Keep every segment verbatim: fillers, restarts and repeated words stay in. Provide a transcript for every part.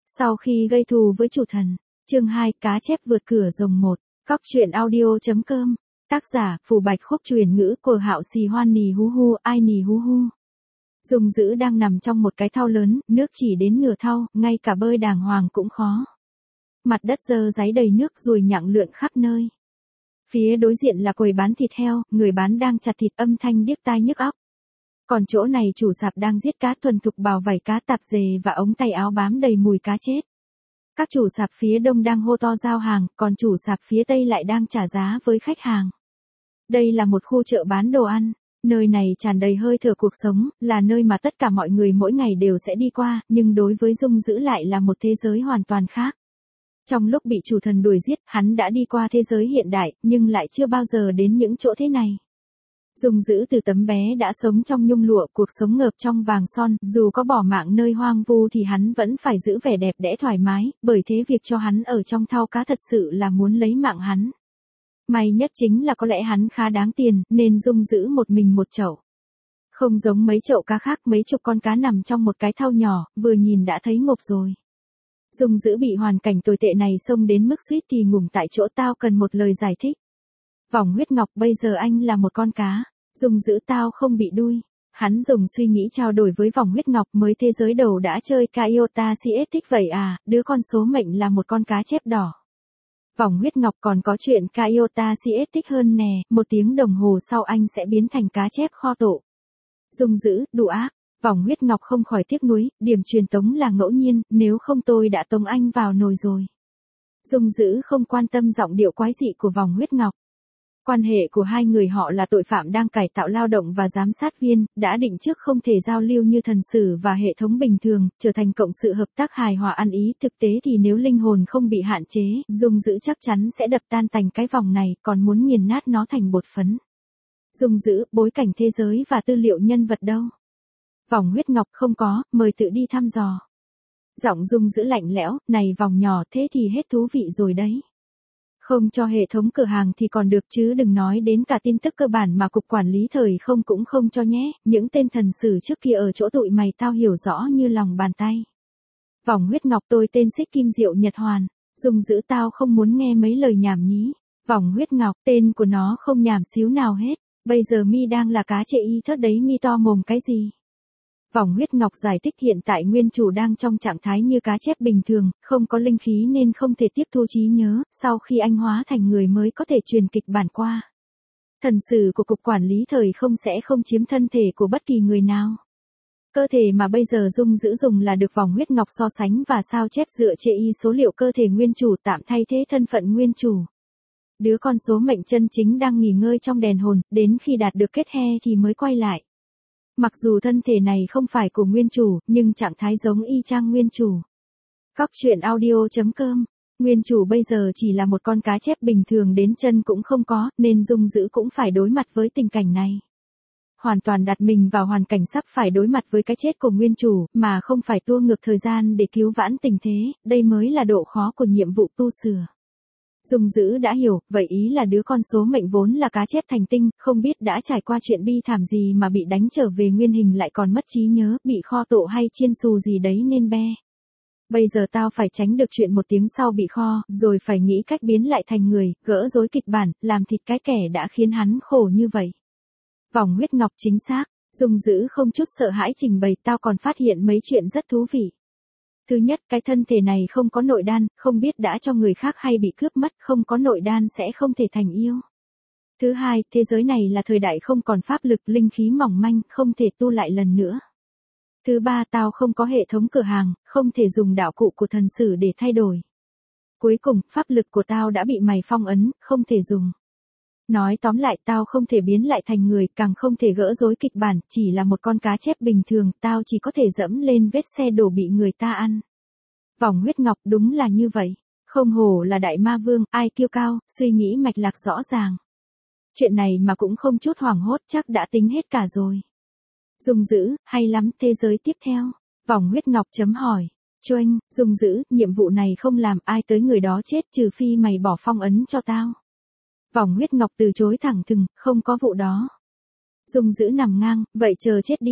Sau khi gây thù với chủ thần, chương hai, cá chép vượt cửa rồng một, cóc truyện audio.com, tác giả, Phù Bạch Khúc truyền ngữ của Hạo Xì Hoan Nì Hú Hu, Ai Nì Hú Hu. Dung Dữ đang nằm trong một cái thau lớn, nước chỉ đến nửa thau, ngay cả bơi đàng hoàng cũng khó. Mặt đất dơ dáy đầy nước ruồi nhặng lượn khắp nơi. Phía đối diện là quầy bán thịt heo, người bán đang chặt thịt âm thanh điếc tai nhức óc. Còn chỗ này chủ sạp đang giết cá thuần thục bào vảy cá tạp dề và ống tay áo bám đầy mùi cá chết. Các chủ sạp phía đông đang hô to giao hàng, còn chủ sạp phía tây lại đang trả giá với khách hàng. Đây là một khu chợ bán đồ ăn, nơi này tràn đầy hơi thở cuộc sống, là nơi mà tất cả mọi người mỗi ngày đều sẽ đi qua, nhưng đối với Dung Dữ lại là một thế giới hoàn toàn khác. Trong lúc bị chủ thần đuổi giết, hắn đã đi qua thế giới hiện đại, nhưng lại chưa bao giờ đến những chỗ thế này. Dung Dữ từ tấm bé đã sống trong nhung lụa, cuộc sống ngợp trong vàng son, dù có bỏ mạng nơi hoang vu thì hắn vẫn phải giữ vẻ đẹp đẽ thoải mái, bởi thế việc cho hắn ở trong thau cá thật sự là muốn lấy mạng hắn. May nhất chính là có lẽ hắn khá đáng tiền, nên Dung Dữ một mình một chậu. Không giống mấy chậu cá khác, mấy chục con cá nằm trong một cái thau nhỏ, vừa nhìn đã thấy ngộp rồi. Dung Dữ bị hoàn cảnh tồi tệ này xông đến mức suýt thì ngủm tại chỗ, tao cần một lời giải thích. Vòng huyết ngọc, bây giờ anh là một con cá. Dung Dữ, tao không bị đuôi. Hắn dùng suy nghĩ trao đổi với vòng huyết ngọc, mới thế giới đầu đã chơi Kaiota xê ét thích vậy à, đứa con số mệnh là một con cá chép đỏ. Vòng huyết ngọc, còn có chuyện Kaiota xê ét thích hơn nè, một tiếng đồng hồ sau anh sẽ biến thành cá chép kho tộ. Dung Dữ, đủ ác. Vòng huyết ngọc không khỏi tiếc nuối, điểm truyền tống là ngẫu nhiên, nếu không tôi đã tống anh vào nồi rồi. Dung Dữ không quan tâm giọng điệu quái dị của vòng huyết ngọc. Quan hệ của hai người họ là tội phạm đang cải tạo lao động và giám sát viên, đã định trước không thể giao lưu như thần sử và hệ thống bình thường, trở thành cộng sự hợp tác hài hòa ăn ý. Thực tế thì nếu linh hồn không bị hạn chế, Dung Dữ chắc chắn sẽ đập tan tành cái vòng này, còn muốn nghiền nát nó thành bột phấn. Dung Dữ, bối cảnh thế giới và tư liệu nhân vật đâu? Vòng huyết ngọc, không có, mời tự đi thăm dò. Giọng Dung Dữ lạnh lẽo, này vòng nhỏ, thế thì hết thú vị rồi đấy. Không cho hệ thống cửa hàng thì còn được, chứ đừng nói đến cả tin tức cơ bản mà cục quản lý thời không cũng không cho nhé, những tên thần sử trước kia ở chỗ tụi mày tao hiểu rõ như lòng bàn tay. Vòng huyết ngọc, tôi tên Xích Kim Diệu Nhật Hoàn. Dung Dữ, tao không muốn nghe mấy lời nhảm nhí. Vòng huyết ngọc, tên của nó không nhảm xíu nào hết, bây giờ mi đang là cá chê y thớt đấy, mi to mồm cái gì? Vòng huyết ngọc giải thích, hiện tại nguyên chủ đang trong trạng thái như cá chép bình thường, không có linh khí nên không thể tiếp thu trí nhớ, sau khi anh hóa thành người mới có thể truyền kịch bản qua. Thần sử của cục quản lý thời không sẽ không chiếm thân thể của bất kỳ người nào. Cơ thể mà bây giờ Dung Dữ dùng là được vòng huyết ngọc so sánh và sao chép dựa trên y số liệu cơ thể nguyên chủ, tạm thay thế thân phận nguyên chủ. Đứa con số mệnh chân chính đang nghỉ ngơi trong đèn hồn, đến khi đạt được kết he thì mới quay lại. Mặc dù thân thể này không phải của nguyên chủ, nhưng trạng thái giống y chang nguyên chủ. Cóc truyện audio.com, nguyên chủ bây giờ chỉ là một con cá chép bình thường, đến chân cũng không có, nên Dung Dữ cũng phải đối mặt với tình cảnh này. Hoàn toàn đặt mình vào hoàn cảnh sắp phải đối mặt với cái chết của nguyên chủ, mà không phải tua ngược thời gian để cứu vãn tình thế, đây mới là độ khó của nhiệm vụ tu sửa. Dung Dữ đã hiểu, vậy ý là đứa con số mệnh vốn là cá chép thành tinh, không biết đã trải qua chuyện bi thảm gì mà bị đánh trở về nguyên hình, lại còn mất trí nhớ, bị kho tộ hay chiên xù gì đấy nên be. Bây giờ tao phải tránh được chuyện một tiếng sau bị kho, rồi phải nghĩ cách biến lại thành người, gỡ rối kịch bản, làm thịt cái kẻ đã khiến hắn khổ như vậy. Vòng huyết ngọc, chính xác. Dung Dữ không chút sợ hãi trình bày, tao còn phát hiện mấy chuyện rất thú vị. Thứ nhất, cái thân thể này không có nội đan, không biết đã cho người khác hay bị cướp mất, không có nội đan sẽ không thể thành yêu. Thứ hai, thế giới này là thời đại không còn pháp lực, linh khí mỏng manh, không thể tu lại lần nữa. Thứ ba, tao không có hệ thống cửa hàng, không thể dùng đạo cụ của thần sử để thay đổi. Cuối cùng, pháp lực của tao đã bị mày phong ấn, không thể dùng. Nói tóm lại, tao không thể biến lại thành người, càng không thể gỡ rối kịch bản, chỉ là một con cá chép bình thường, tao chỉ có thể dẫm lên vết xe đổ bị người ta ăn. Vòng huyết ngọc, đúng là như vậy. Không hổ là đại ma vương, ai kiêu cao, suy nghĩ mạch lạc rõ ràng. Chuyện này mà cũng không chút hoảng hốt, chắc đã tính hết cả rồi. Dung Dữ, hay lắm, thế giới tiếp theo. Vòng huyết ngọc chấm hỏi. Choanh, Dung Dữ, nhiệm vụ này không làm, ai tới người đó chết, trừ phi mày bỏ phong ấn cho tao. Vòng huyết ngọc từ chối thẳng thừng, không có vụ đó. Dung Dữ nằm ngang, vậy chờ chết đi.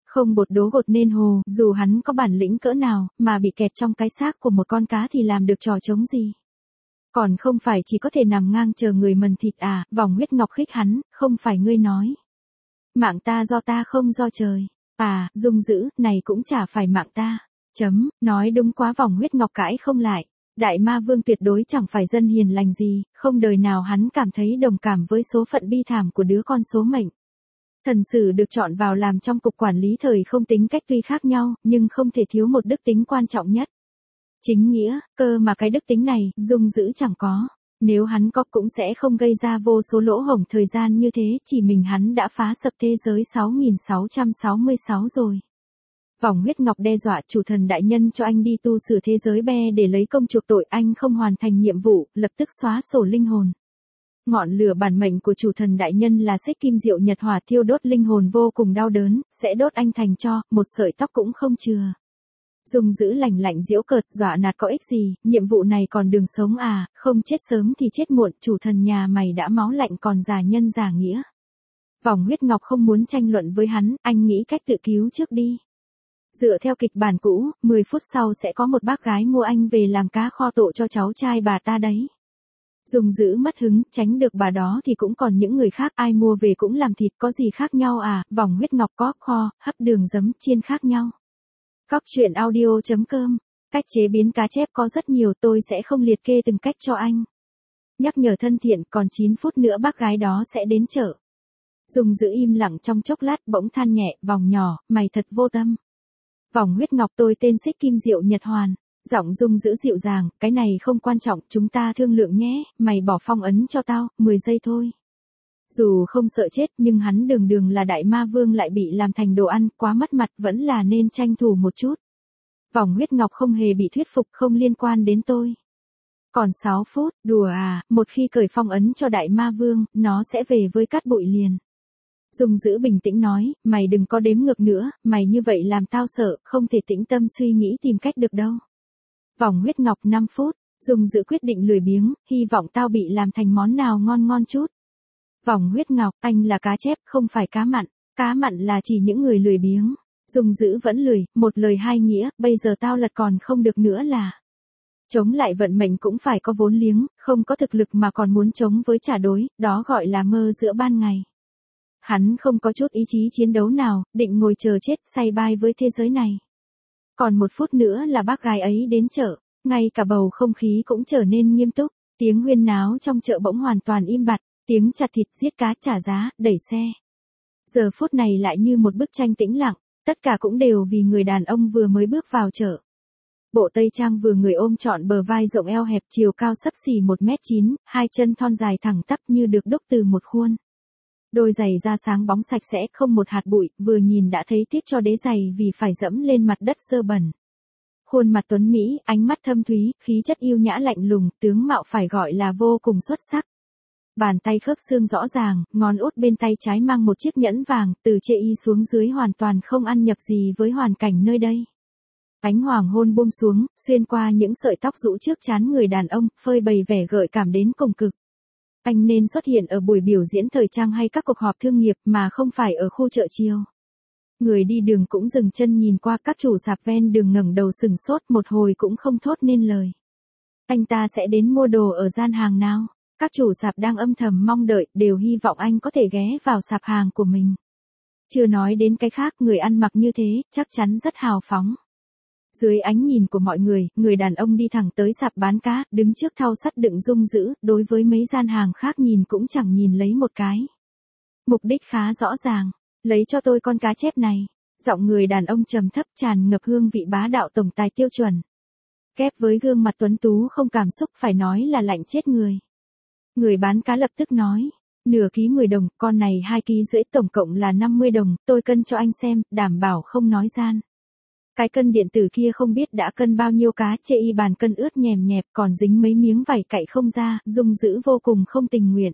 Không bột đố gột nên hồ, dù hắn có bản lĩnh cỡ nào, mà bị kẹt trong cái xác của một con cá thì làm được trò trống gì. Còn không phải chỉ có thể nằm ngang chờ người mần thịt à, Vòng Huyết Ngọc khích hắn, không phải ngươi nói. Mạng ta do ta không do trời. À, Dung Dữ, này cũng chả phải mạng ta. Chấm, nói đúng quá. Vòng Huyết Ngọc cãi không lại. Đại Ma Vương tuyệt đối chẳng phải dân hiền lành gì, không đời nào hắn cảm thấy đồng cảm với số phận bi thảm của đứa con số mệnh. Thần sử được chọn vào làm trong cục quản lý thời không tính cách tuy khác nhau, nhưng không thể thiếu một đức tính quan trọng nhất. Chính nghĩa, cơ mà cái đức tính này, Dung Dữ chẳng có. Nếu hắn có cũng sẽ không gây ra vô số lỗ hổng thời gian như thế, chỉ mình hắn đã phá sập thế giới sáu nghìn sáu trăm sáu mươi sáu rồi. Vòng Huyết Ngọc đe dọa chủ thần đại nhân cho anh đi tu sửa thế giới be để lấy công chuộc tội, anh không hoàn thành nhiệm vụ, lập tức xóa sổ linh hồn. Ngọn lửa bản mệnh của chủ thần đại nhân là xích kim diệu nhật hỏa, thiêu đốt linh hồn vô cùng đau đớn, sẽ đốt anh thành tro, một sợi tóc cũng không chừa. Dung Dữ lạnh lạnh giễu cợt, dọa nạt có ích gì, nhiệm vụ này còn đường sống à, không chết sớm thì chết muộn, chủ thần nhà mày đã máu lạnh còn giả nhân giả nghĩa. Vòng Huyết Ngọc không muốn tranh luận với hắn, anh nghĩ cách tự cứu trước đi. Dựa theo kịch bản cũ, mười phút sau sẽ có một bác gái mua anh về làm cá kho tộ cho cháu trai bà ta đấy. Dung Dữ mất hứng, tránh được bà đó thì cũng còn những người khác, ai mua về cũng làm thịt, có gì khác nhau à. Vòng Huyết Ngọc có kho, hấp đường giấm chiên khác nhau. Cóc truyện audio chấm com. Cách chế biến cá chép có rất nhiều, tôi sẽ không liệt kê từng cách cho anh. Nhắc nhở thân thiện, còn chín phút nữa bác gái đó sẽ đến chợ. Dung Dữ im lặng trong chốc lát, bỗng than nhẹ, Vòng nhỏ, mày thật vô tâm. Vòng Huyết Ngọc, tôi tên xích kim diệu nhật hoàn. Giọng Dung Dữ dịu dàng, cái này không quan trọng, chúng ta thương lượng nhé, mày bỏ phong ấn cho tao, mười giây thôi. Dù không sợ chết nhưng hắn đường đường là đại ma vương lại bị làm thành đồ ăn, quá mất mặt, vẫn là nên tranh thủ một chút. Vòng Huyết Ngọc không hề bị thuyết phục, không liên quan đến tôi. Còn sáu phút, đùa à, một khi cởi phong ấn cho đại ma vương, nó sẽ về với cát bụi liền. Dung Dữ bình tĩnh nói, mày đừng có đếm ngược nữa, mày như vậy làm tao sợ, không thể tĩnh tâm suy nghĩ tìm cách được đâu. Vòng Huyết Ngọc năm phút, Dung Dữ quyết định lười biếng, hy vọng tao bị làm thành món nào ngon ngon chút. Vòng Huyết Ngọc, anh là cá chép, không phải cá mặn, cá mặn là chỉ những người lười biếng. Dung Dữ vẫn lười, một lời hai nghĩa, bây giờ tao lật còn không được nữa là. Chống lại vận mệnh cũng phải có vốn liếng, không có thực lực mà còn muốn chống với trả đối, đó gọi là mơ giữa ban ngày. Hắn không có chút ý chí chiến đấu nào, định ngồi chờ chết say bai với thế giới này. Còn một phút nữa là bác gái ấy đến chợ, ngay cả bầu không khí cũng trở nên nghiêm túc, tiếng huyên náo trong chợ bỗng hoàn toàn im bặt, tiếng chặt thịt, giết cá, trả giá, đẩy xe. Giờ phút này lại như một bức tranh tĩnh lặng, tất cả cũng đều vì người đàn ông vừa mới bước vào chợ. Bộ tây trang vừa người ôm trọn bờ vai rộng eo hẹp, chiều cao xấp xỉ một mét chín, hai chân thon dài thẳng tắp như được đúc từ một khuôn. Đôi giày da sáng bóng sạch sẽ, không một hạt bụi, vừa nhìn đã thấy tiếc cho đế giày vì phải dẫm lên mặt đất dơ bẩn. Khuôn mặt tuấn mỹ, ánh mắt thâm thúy, khí chất yêu nhã lạnh lùng, tướng mạo phải gọi là vô cùng xuất sắc. Bàn tay khớp xương rõ ràng, ngón út bên tay trái mang một chiếc nhẫn vàng, từ chê y xuống dưới hoàn toàn không ăn nhập gì với hoàn cảnh nơi đây. Ánh hoàng hôn buông xuống, xuyên qua những sợi tóc rũ trước trán người đàn ông, phơi bày vẻ gợi cảm đến cùng cực. Anh nên xuất hiện ở buổi biểu diễn thời trang hay các cuộc họp thương nghiệp mà không phải ở khu chợ chiều. Người đi đường cũng dừng chân nhìn qua, các chủ sạp ven đường ngẩng đầu sừng sốt một hồi cũng không thốt nên lời. Anh ta sẽ đến mua đồ ở gian hàng nào? Các chủ sạp đang âm thầm mong đợi, đều hy vọng anh có thể ghé vào sạp hàng của mình. Chưa nói đến cái khác, người ăn mặc như thế, chắc chắn rất hào phóng. Dưới ánh nhìn của mọi người, người đàn ông đi thẳng tới sạp bán cá, đứng trước thau sắt đựng Dung Dữ, đối với mấy gian hàng khác nhìn cũng chẳng nhìn lấy một cái. Mục đích khá rõ ràng, lấy cho tôi con cá chép này. Giọng người đàn ông trầm thấp tràn ngập hương vị bá đạo tổng tài tiêu chuẩn. Kép với gương mặt tuấn tú không cảm xúc, phải nói là lạnh chết người. Người bán cá lập tức nói, nửa ký mười đồng, con này hai ký rưỡi, tổng cộng là năm mươi đồng, tôi cân cho anh xem, đảm bảo không nói gian. Cái cân điện tử kia không biết đã cân bao nhiêu cá, chê y bàn cân ướt nhèm nhẹp, còn dính mấy miếng vải cạy không ra, Dung Dữ vô cùng không tình nguyện.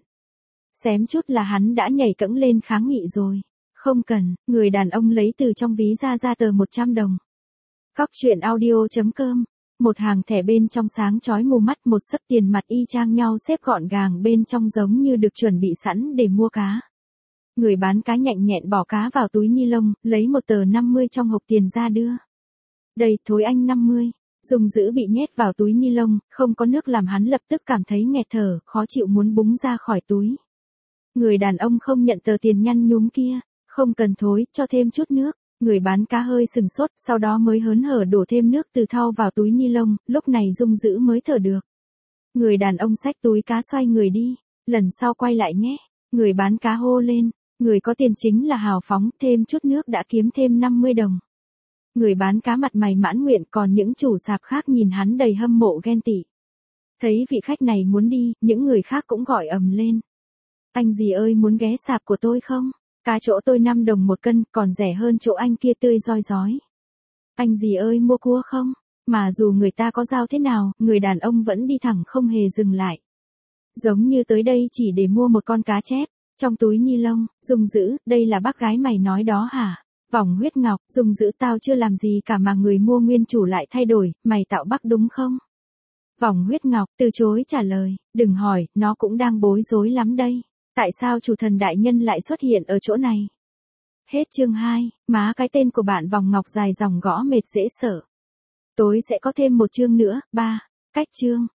Xém chút là hắn đã nhảy cẫng lên kháng nghị rồi. Không cần, người đàn ông lấy từ trong ví ra ra tờ một trăm đồng. Cóc truyện audio chấm com. Một hàng thẻ bên trong sáng chói mù mắt, một sấp tiền mặt y chang nhau xếp gọn gàng bên trong giống như được chuẩn bị sẵn để mua cá. Người bán cá nhạnh nhẹn bỏ cá vào túi ni lông, lấy một tờ năm mươi trong hộp tiền ra đưa. Đây, thối anh năm mươi. Dung Dữ bị nhét vào túi ni lông, không có nước làm hắn lập tức cảm thấy nghẹt thở, khó chịu muốn búng ra khỏi túi. Người đàn ông không nhận tờ tiền nhăn nhúm kia, không cần thối, cho thêm chút nước. Người bán cá hơi sừng sốt, sau đó mới hớn hở đổ thêm nước từ thau vào túi ni lông, lúc này Dung Dữ mới thở được. Người đàn ông xách túi cá xoay người đi, lần sau quay lại nhé. Người bán cá hô lên, người có tiền chính là hào phóng, thêm chút nước đã kiếm thêm năm mươi đồng. Người bán cá mặt mày mãn nguyện, còn những chủ sạp khác nhìn hắn đầy hâm mộ ghen tị. Thấy vị khách này muốn đi, những người khác cũng gọi ầm lên. Anh gì ơi, muốn ghé sạp của tôi không? Cá chỗ tôi năm đồng một cân, còn rẻ hơn chỗ anh kia tươi roi rói. Anh gì ơi, mua cua không? Mà dù người ta có giao thế nào, người đàn ông vẫn đi thẳng không hề dừng lại. Giống như tới đây chỉ để mua một con cá chép. Trong túi ni lông, Dung Dữ, đây là bác gái mày nói đó hả? Vòng huyết ngọc, Dung Dữ, tao chưa làm gì cả mà người mua nguyên chủ lại thay đổi, mày tạo bác đúng không? Vòng huyết ngọc, từ chối trả lời, đừng hỏi, nó cũng đang bối rối lắm đây. Tại sao chủ thần đại nhân lại xuất hiện ở chỗ này? Hết chương hai, má cái tên của bạn vòng ngọc dài dòng gõ mệt dễ sợ. Tối sẽ có thêm một chương nữa, ba, cách chương.